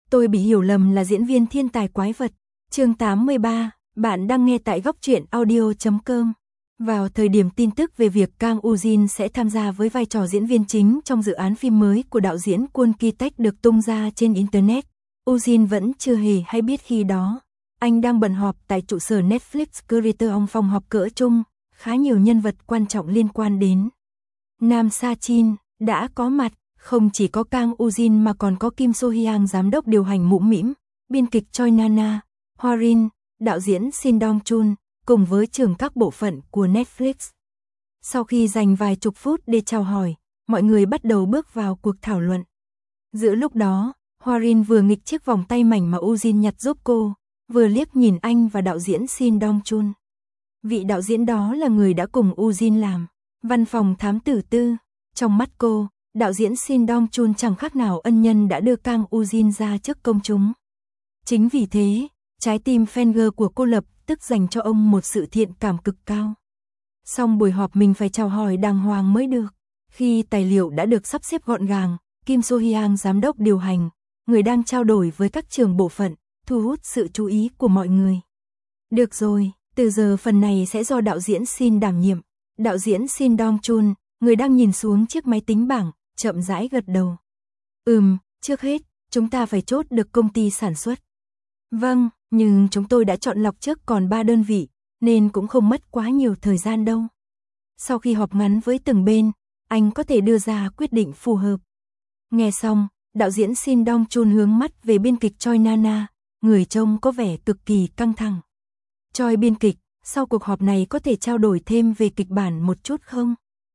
Tôi bị hiểu lầm là diễn viên thiên tài quái vật. Chương 83, bạn đang nghe tại góc truyện audio.com. Vào thời điểm tin tức về việc Kang Ujin sẽ tham gia với vai trò diễn viên chính trong dự án phim mới của đạo diễn Kwon Ki-taek được tung ra trên Internet, Ujin vẫn chưa hề hay biết khi đó. Anh đang bận họp tại trụ sở Netflix Creator trong phòng họp cỡ trung, khá nhiều nhân vật quan trọng liên quan đến Nam Sa Chin đã có mặt, không chỉ có Kang Ujin mà còn có Kim So Hyang giám đốc điều hành mũm mĩm, biên kịch Choi Nana, Hwarin, đạo diễn Shin Dong Chun, cùng với trưởng các bộ phận của Netflix. Sau khi dành vài chục phút để chào hỏi, mọi người bắt đầu bước vào cuộc thảo luận. Giữa lúc đó, Hwarin vừa nghịch chiếc vòng tay mảnh mà Ujin nhặt giúp cô, vừa liếc nhìn anh và đạo diễn Shin Dong Chun. Vị đạo diễn đó là người đã cùng Ujin làm Văn phòng thám tử tư. Trong mắt cô, đạo diễn Shin Dong Chun chẳng khác nào ân nhân đã đưa Kang Ujin ra trước công chúng. Chính vì thế, trái tim fangirl của cô lập tức dành cho ông một sự thiện cảm cực cao. Xong buổi họp mình phải chào hỏi đàng hoàng mới được. Khi tài liệu đã được sắp xếp gọn gàng, Kim So Hyang giám đốc điều hành, người đang trao đổi với các trưởng bộ phận, thu hút sự chú ý của mọi người. Được rồi, từ giờ phần này sẽ do đạo diễn Shin đảm nhiệm. Đạo diễn Shin Dong Chun, người đang nhìn xuống chiếc máy tính bảng, chậm rãi gật đầu. Trước hết, chúng ta phải chốt được công ty sản xuất. Vâng, nhưng chúng tôi đã chọn lọc trước còn 3 đơn vị, nên cũng không mất quá nhiều thời gian đâu. Sau khi họp ngắn với từng bên, anh có thể đưa ra quyết định phù hợp. Nghe xong, đạo diễn Shin Dong Chun hướng mắt về biên kịch Choi Nana, người trông có vẻ cực kỳ căng thẳng. Choi biên kịch, sau cuộc họp này có thể trao đổi thêm về kịch bản một chút không?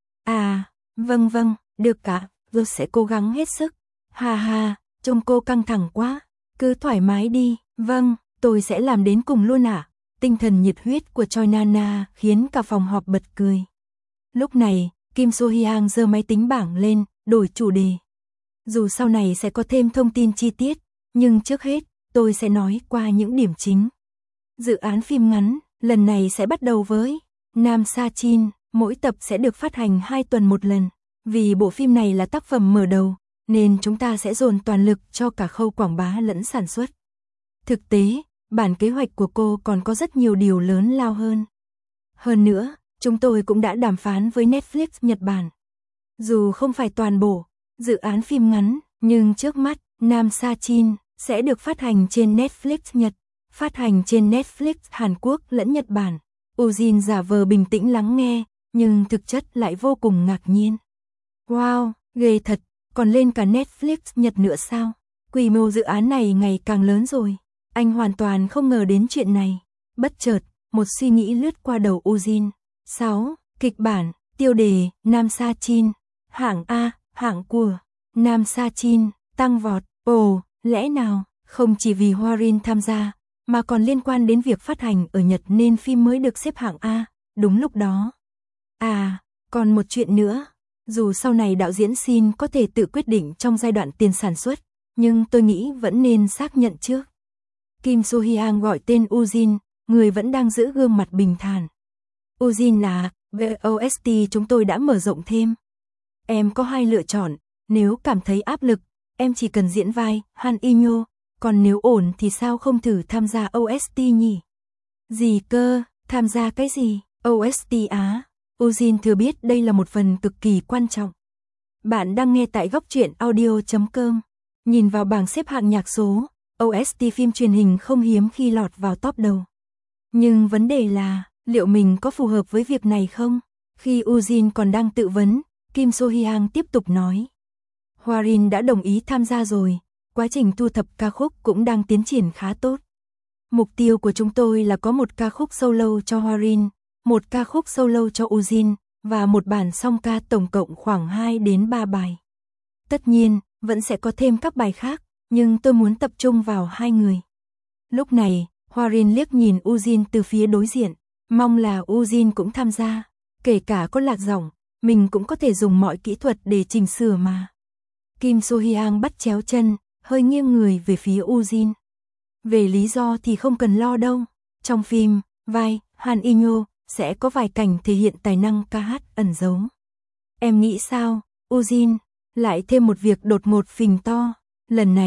Vâng, được cả, tôi sẽ cố gắng hết sức. Ha, trông cô căng thẳng quá, cứ thoải mái đi. Vâng, tôi sẽ làm đến cùng luôn ạ. Tinh thần nhiệt huyết của Choi Nana khiến cả phòng họp bật cười. Lúc này, Kim So Hyang giơ máy tính bảng lên, đổi chủ đề. Dù sau này sẽ có thêm thông tin chi tiết, nhưng trước hết, tôi sẽ nói qua những điểm chính. Dự án phim ngắn, lần này sẽ bắt đầu với Nam Sa Chin, mỗi tập sẽ được phát hành 2 tuần một lần. Vì bộ phim này là tác phẩm mở đầu, nên chúng ta sẽ dồn toàn lực cho cả khâu quảng bá lẫn sản xuất. Thực tế, bản kế hoạch của cô còn có rất nhiều điều lớn lao hơn. Hơn nữa, chúng tôi cũng đã đàm phán với Netflix Nhật Bản. Dù không phải toàn bộ dự án phim ngắn, nhưng trước mắt, Nam Sa Chin sẽ được phát hành trên Netflix Nhật, phát hành trên Netflix Hàn Quốc lẫn Nhật Bản. Ujin giả vờ bình tĩnh lắng nghe, nhưng thực chất lại vô cùng ngạc nhiên. Wow, ghê thật, còn lên cả Netflix Nhật nữa sao? Quy mô dự án này ngày càng lớn rồi. Anh hoàn toàn không ngờ đến chuyện này. Bất chợt, một suy nghĩ lướt qua đầu Ujin. 6. Kịch bản, tiêu đề, Nam Sa Chin. Hạng A, hạng của Nam Sa Chin, tăng vọt. Ồ, lẽ nào, không chỉ vì Hwarin tham gia, mà còn liên quan đến việc phát hành ở Nhật nên phim mới được xếp hạng A, đúng lúc đó. Còn một chuyện nữa. Dù sau này đạo diễn Shin có thể tự quyết định trong giai đoạn tiền sản xuất, nhưng tôi nghĩ vẫn nên xác nhận trước. Kim So Hyang gọi tên Ujin, người vẫn đang giữ gương mặt bình thản. Ujin là, VOST chúng tôi đã mở rộng thêm. Em có 2 lựa chọn, nếu cảm thấy áp lực, em chỉ cần diễn vai Han Inyo, còn nếu ổn thì sao không thử tham gia OST nhỉ? Gì cơ, tham gia cái gì? OST á? Ujin thừa biết đây là một phần cực kỳ quan trọng. Bạn đang nghe tại góc truyện audio.com. Nhìn vào bảng xếp hạng nhạc số, OST phim truyền hình không hiếm khi lọt vào top đầu. Nhưng vấn đề là, liệu mình có phù hợp với việc này không? Khi Ujin còn đang tự vấn, Kim So Hyang tiếp tục nói. Hwarin đã đồng ý tham gia rồi, quá trình thu thập ca khúc cũng đang tiến triển khá tốt. Mục tiêu của chúng tôi là có một ca khúc solo cho Hwarin, một ca khúc solo cho Ujin, và một bản song ca tổng cộng khoảng 2 đến 3 bài. Tất nhiên, vẫn sẽ có thêm các bài khác, nhưng tôi muốn tập trung vào 2 người. Lúc này, Hwarin liếc nhìn Ujin từ phía đối diện, mong là Ujin cũng tham gia, kể cả có lạc giọng, mình cũng có thể dùng mọi kỹ thuật để chỉnh sửa mà. Kim So Hyang bắt chéo chân, hơi nghiêng người về phía Ujin. Về lý do thì không cần lo đâu, trong phim, vai Han Inyo sẽ có vài cảnh thể hiện tài năng ca hát ẩn giấu. Em nghĩ sao, Ujin? Lại thêm một việc đột ngột phình to. Lần này,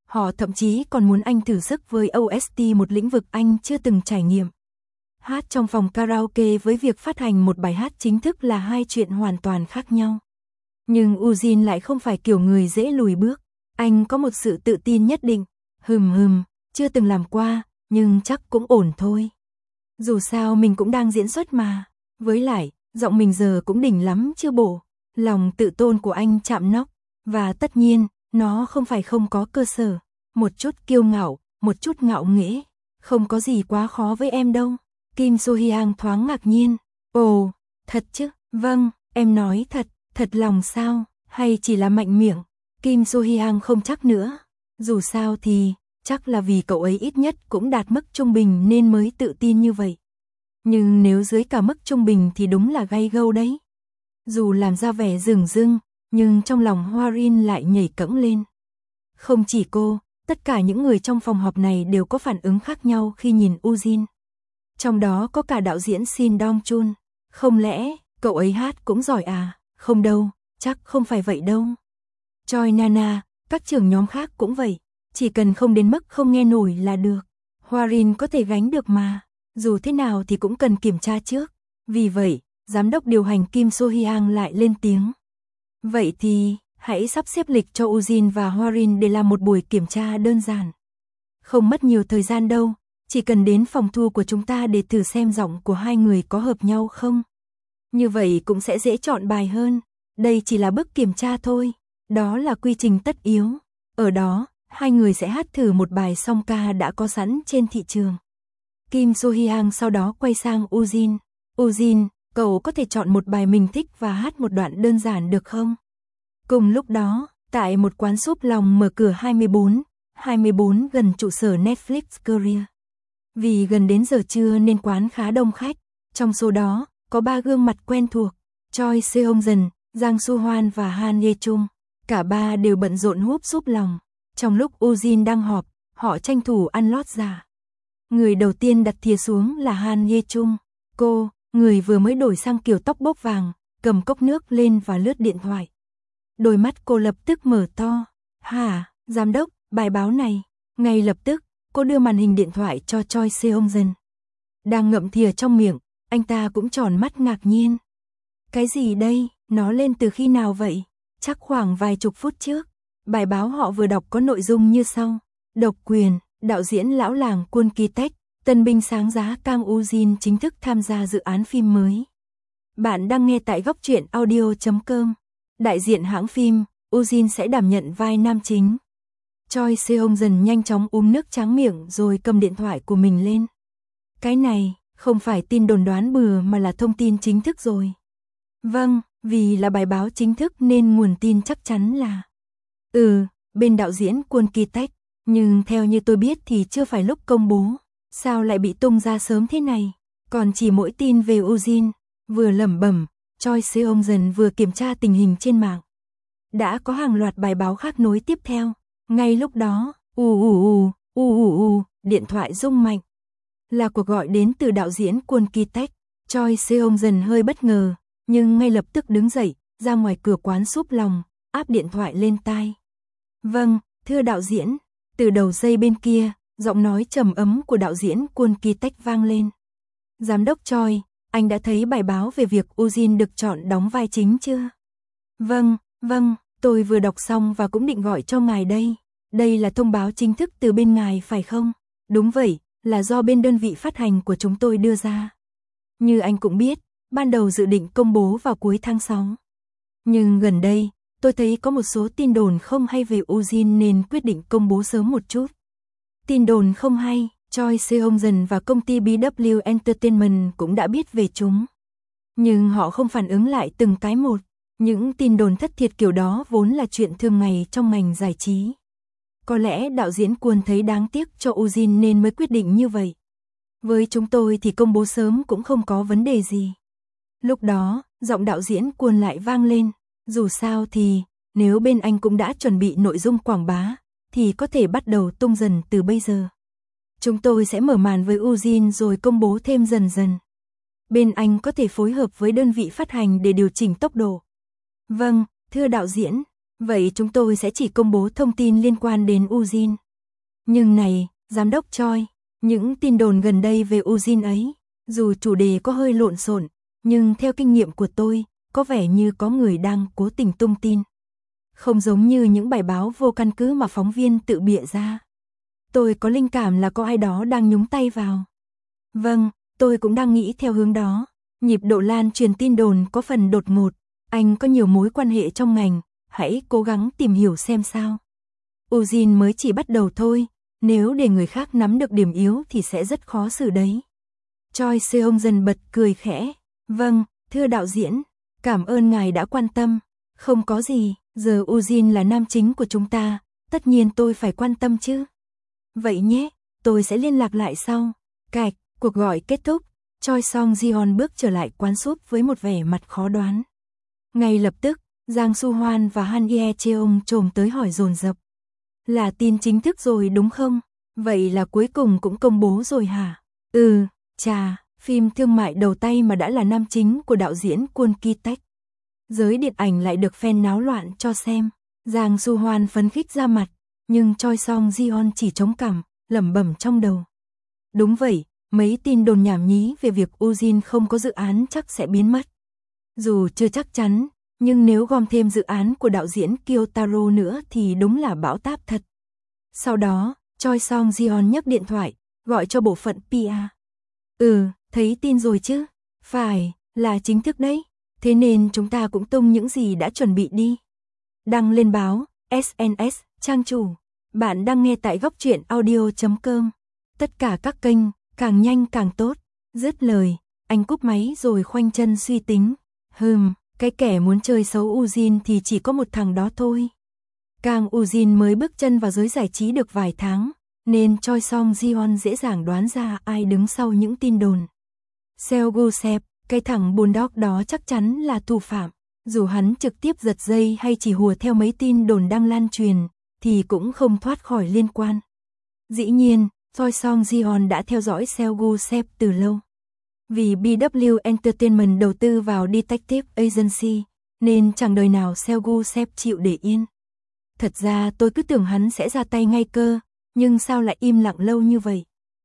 Họ thậm chí còn muốn anh thử sức với OST, một lĩnh vực anh chưa từng trải nghiệm. Hát trong phòng karaoke với việc phát hành một bài hát chính thức là hai chuyện hoàn toàn khác nhau. Nhưng Ujin lại không phải kiểu người dễ lùi bước. Anh có một sự tự tin nhất định. Chưa từng làm qua, nhưng chắc cũng ổn thôi. Dù sao mình cũng đang diễn xuất mà. Với lại, giọng mình giờ cũng đỉnh lắm chưa bộ. Lòng tự tôn của anh chạm nóc. Và tất nhiên, nó không phải không có cơ sở. Một chút kiêu ngạo, một chút ngạo nghễ. Không có gì quá khó với em đâu. Kim So Hyang thoáng ngạc nhiên. Ồ, thật chứ? Vâng, em nói thật lòng sao? Hay chỉ là mạnh miệng? Kim So Hyang không chắc nữa. Dù sao thì, chắc là vì cậu ấy ít nhất cũng đạt mức trung bình nên mới tự tin như vậy. Nhưng nếu dưới cả mức trung bình thì đúng là gay gâu đấy. Dù làm ra vẻ dửng dưng, nhưng trong lòng Hwarin lại nhảy cẫng lên. Không chỉ cô, tất cả những người trong phòng họp này đều có phản ứng khác nhau khi nhìn Ujin. Trong đó có cả đạo diễn Shin Dong Chun. Không lẽ, cậu ấy hát cũng giỏi à? Không đâu, chắc không phải vậy đâu. Choi Nana, các trưởng nhóm khác cũng vậy. Chỉ cần không đến mức không nghe nổi là được. Hwarin có thể gánh được mà. Dù thế nào thì cũng cần kiểm tra trước. Vì vậy, giám đốc điều hành Kim So Hyang lại lên tiếng. Vậy thì, hãy sắp xếp lịch cho Ujin và Hwarin để làm một buổi kiểm tra đơn giản. Không mất nhiều thời gian đâu, chỉ cần đến phòng thu của chúng ta để thử xem giọng của hai người có hợp nhau không. Như vậy cũng sẽ dễ chọn bài hơn. Đây chỉ là bước kiểm tra thôi. Đó là quy trình tất yếu. Ở đó, hai người sẽ hát thử một bài song ca đã có sẵn trên thị trường. Kim So Hyang sau đó quay sang Ujin. Ujin, cậu có thể chọn một bài mình thích và hát một đoạn đơn giản được không? Cùng lúc đó, tại một quán súp lòng mở cửa 24 gần trụ sở Netflix Korea. Vì gần đến giờ trưa nên quán khá đông khách. Trong số đó, có 3 gương mặt quen thuộc. Choi Seong-jeon, Jang Soo-hwan và Han Ye-chung. Cả ba đều bận rộn húp súp lòng. Trong lúc Ujin đang họp, họ tranh thủ ăn lót giả. Người đầu tiên đặt thìa xuống là Han Ye-chung. Cô, người vừa mới đổi sang kiểu tóc bốc vàng, cầm cốc nước lên và lướt điện thoại. Đôi mắt cô lập tức mở to. Hả, giám đốc, bài báo này. Ngay lập tức, cô đưa màn hình điện thoại cho Choi Seong-jeon. Đang ngậm thìa trong miệng, anh ta cũng tròn mắt ngạc nhiên. Cái gì đây, nó lên từ khi nào vậy? Chắc khoảng vài chục phút trước. Bài báo họ vừa đọc có nội dung như sau. Độc quyền, đạo diễn lão làng Kwon Ki-taek, tân binh sáng giá Kang Ujin chính thức tham gia dự án phim mới. Bạn đang nghe tại góc truyện audio.com. Đại diện hãng phim, Ujin sẽ đảm nhận vai nam chính. Choi Seong-jeon nhanh chóng nước tráng miệng rồi cầm điện thoại của mình lên. Cái này, không phải tin đồn đoán bừa mà là thông tin chính thức rồi. Vâng, vì là bài báo chính thức nên nguồn tin chắc chắn là bên đạo diễn Kwon Ki-taek, nhưng theo như tôi biết thì chưa phải lúc công bố. Sao lại bị tung ra sớm thế này? Còn chỉ mỗi tin về Ujin. Vừa lẩm bẩm, Choi Seong-jeon vừa kiểm tra tình hình trên mạng. Đã có hàng loạt bài báo khác nối tiếp theo. Ngay lúc đó, điện thoại rung mạnh. Là cuộc gọi đến từ đạo diễn Kwon Ki-taek. Choi Seong-jeon hơi bất ngờ, nhưng ngay lập tức đứng dậy, ra ngoài cửa quán súp lòng, áp điện thoại lên tai. Vâng, thưa đạo diễn. Từ đầu dây bên kia, giọng nói trầm ấm của đạo diễn Kwon Ki-taek vang lên. Giám đốc Choi, anh đã thấy bài báo về việc Ujin được chọn đóng vai chính chưa? Vâng, tôi vừa đọc xong và cũng định gọi cho ngài đây. Đây là thông báo chính thức từ bên ngài phải không? Đúng vậy, là do bên đơn vị phát hành của chúng tôi đưa ra. Như anh cũng biết, ban đầu dự định công bố vào cuối tháng 6. Nhưng gần đây, tôi thấy có một số tin đồn không hay về Ujin nên quyết định công bố sớm một chút. Tin đồn không hay, Choi Seong-jeon và công ty BW Entertainment cũng đã biết về chúng. Nhưng họ không phản ứng lại từng cái một. Những tin đồn thất thiệt kiểu đó vốn là chuyện thường ngày trong ngành giải trí. Có lẽ đạo diễn Kwon thấy đáng tiếc cho Ujin nên mới quyết định như vậy. Với chúng tôi thì công bố sớm cũng không có vấn đề gì. Lúc đó, giọng đạo diễn Kwon lại vang lên. Dù sao thì, nếu bên anh cũng đã chuẩn bị nội dung quảng bá, thì có thể bắt đầu tung dần từ bây giờ. Chúng tôi sẽ mở màn với Ujin rồi công bố thêm dần dần. Bên anh có thể phối hợp với đơn vị phát hành để điều chỉnh tốc độ. Vâng, thưa đạo diễn, vậy chúng tôi sẽ chỉ công bố thông tin liên quan đến Ujin. Nhưng này, giám đốc Choi, những tin đồn gần đây về Ujin ấy, dù chủ đề có hơi lộn xộn, nhưng theo kinh nghiệm của tôi, có vẻ như có người đang cố tình tung tin. Không giống như những bài báo vô căn cứ mà phóng viên tự bịa ra. Tôi có linh cảm là có ai đó đang nhúng tay vào. Vâng, tôi cũng đang nghĩ theo hướng đó. Nhịp độ lan truyền tin đồn có phần đột ngột. Anh có nhiều mối quan hệ trong ngành, hãy cố gắng tìm hiểu xem sao. Ujin mới chỉ bắt đầu thôi, nếu để người khác nắm được điểm yếu thì sẽ rất khó xử đấy. Choi Seong dần bật cười khẽ. Vâng, thưa đạo diễn, cảm ơn ngài đã quan tâm. Không có gì, giờ Ujin là nam chính của chúng ta, tất nhiên tôi phải quan tâm chứ. Vậy nhé, tôi sẽ liên lạc lại sau. Cạch, cuộc gọi kết thúc, Choi Song Ji-on bước trở lại quán súp với một vẻ mặt khó đoán. Ngay lập tức, Giang Su Hoan và Han Ye Cheong trồm tới hỏi dồn dập. Là tin chính thức rồi đúng không? Vậy là cuối cùng cũng công bố rồi hả? Chà, phim thương mại đầu tay mà đã là nam chính của đạo diễn Kwon Ki-taek. Giới điện ảnh lại được fan náo loạn cho xem. Giang Su Hoan phấn khích ra mặt, nhưng Choi Song Ji-on chỉ chống cằm, lẩm bẩm trong đầu. Đúng vậy, mấy tin đồn nhảm nhí về việc Ujin không có dự án chắc sẽ biến mất. Dù chưa chắc chắn, nhưng nếu gom thêm dự án của đạo diễn Kyotaro nữa thì đúng là bão táp thật. Sau đó, Choi Song Ji-on nhấc điện thoại, gọi cho bộ phận PR. Thấy tin rồi chứ? Phải, là chính thức đấy. Thế nên chúng ta cũng tung những gì đã chuẩn bị đi. Đăng lên báo, SNS, trang chủ. Bạn đang nghe tại góc truyện audio.com. Tất cả các kênh, càng nhanh càng tốt. Dứt lời, anh cúp máy rồi khoanh chân suy tính. Cái kẻ muốn chơi xấu Ujin thì chỉ có một thằng đó thôi. Kang Ujin mới bước chân vào giới giải trí được vài tháng, nên Choi Song Ji-on dễ dàng đoán ra ai đứng sau những tin đồn. Seo Gu-sep, cái thằng bulldog đó chắc chắn là thủ phạm. Dù hắn trực tiếp giật dây hay chỉ hùa theo mấy tin đồn đang lan truyền, thì cũng không thoát khỏi liên quan. Dĩ nhiên, Choi Song Ji-on đã theo dõi Seo Gu-sep từ lâu. Vì BW Entertainment đầu tư vào Detective Agency, nên chẳng đời nào Seo Gu-sep chịu để yên. Thật ra tôi cứ tưởng hắn sẽ ra tay ngay cơ, nhưng sao lại im lặng lâu như vậy?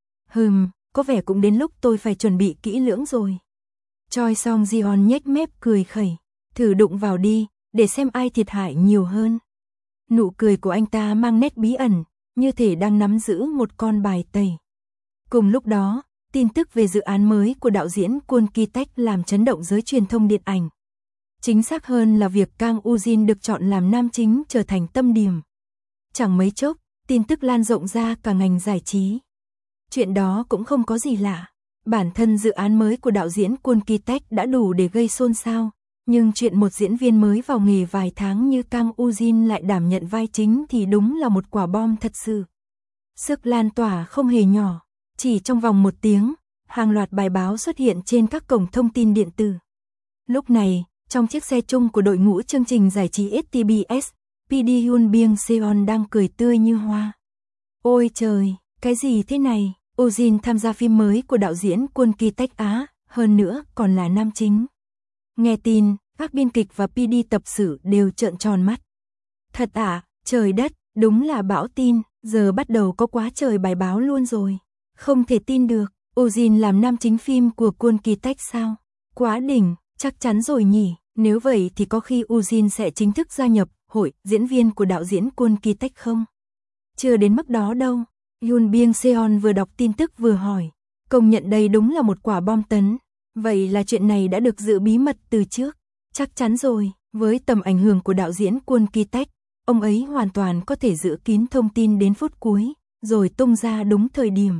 Có vẻ cũng đến lúc tôi phải chuẩn bị kỹ lưỡng rồi. Choi Song Ji-on nhếch mép cười khẩy, thử đụng vào đi, để xem ai thiệt hại nhiều hơn. Nụ cười của anh ta mang nét bí ẩn, như thể đang nắm giữ một con bài tẩy. Cùng lúc đó, tin tức về dự án mới của đạo diễn Kwon Ki-taek làm chấn động giới truyền thông điện ảnh. Chính xác hơn là việc Kang Ujin được chọn làm nam chính trở thành tâm điểm. Chẳng mấy chốc, tin tức lan rộng ra cả ngành giải trí. Chuyện đó cũng không có gì lạ. Bản thân dự án mới của đạo diễn Kwon Ki-taek đã đủ để gây xôn xao, nhưng chuyện một diễn viên mới vào nghề vài tháng như Kang Ujin lại đảm nhận vai chính thì đúng là một quả bom thật sự. Sức lan tỏa không hề nhỏ, chỉ trong vòng 1 tiếng, hàng loạt bài báo xuất hiện trên các cổng thông tin điện tử. Lúc này, trong chiếc xe chung của đội ngũ chương trình giải trí STBS, PD Hyun Byung Seon đang cười tươi như hoa. Ôi trời, cái gì thế này? Ujin tham gia phim mới của đạo diễn Kwon Ki-taek Á, hơn nữa còn là nam chính. Nghe tin, các biên kịch và PD tập sự đều trợn tròn mắt. Thật à, trời đất, đúng là bão tin, giờ bắt đầu có quá trời bài báo luôn rồi. Không thể tin được, Ujin làm nam chính phim của Kwon Ki-taek sao? Quá đỉnh, chắc chắn rồi nhỉ, nếu vậy thì có khi Ujin sẽ chính thức gia nhập hội diễn viên của đạo diễn Kwon Ki-taek không? Chưa đến mức đó đâu. Hyun Byung Seon vừa đọc tin tức vừa hỏi, công nhận đây đúng là một quả bom tấn. Vậy là chuyện này đã được giữ bí mật từ trước. Chắc chắn rồi, với tầm ảnh hưởng của đạo diễn Kwon Ki-taek, ông ấy hoàn toàn có thể giữ kín thông tin đến phút cuối, rồi tung ra đúng thời điểm.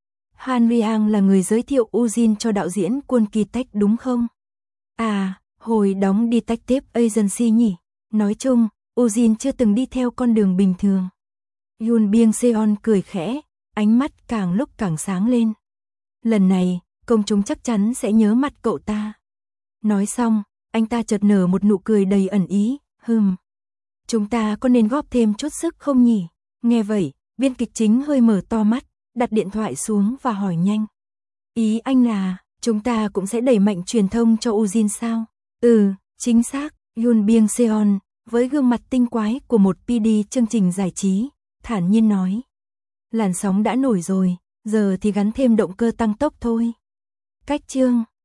Han Riang là người giới thiệu Ujin cho đạo diễn Kwon Ki-taek đúng không? À, hồi đóng Detective Agency nhỉ? Nói chung, Ujin chưa từng đi theo con đường bình thường. Hyun Byung Seon cười khẽ, ánh mắt càng lúc càng sáng lên. Lần này, công chúng chắc chắn sẽ nhớ mặt cậu ta. Nói xong, anh ta chợt nở một nụ cười đầy ẩn ý. Chúng ta có nên góp thêm chút sức không nhỉ? Nghe vậy, biên kịch chính hơi mở to mắt, đặt điện thoại xuống và hỏi nhanh. Ý anh là, chúng ta cũng sẽ đẩy mạnh truyền thông cho Ujin sao? Chính xác, Hyun Byung Seon, với gương mặt tinh quái của một PD chương trình giải trí, thản nhiên nói. Làn sóng đã nổi rồi, giờ thì gắn thêm động cơ tăng tốc thôi. Cách chương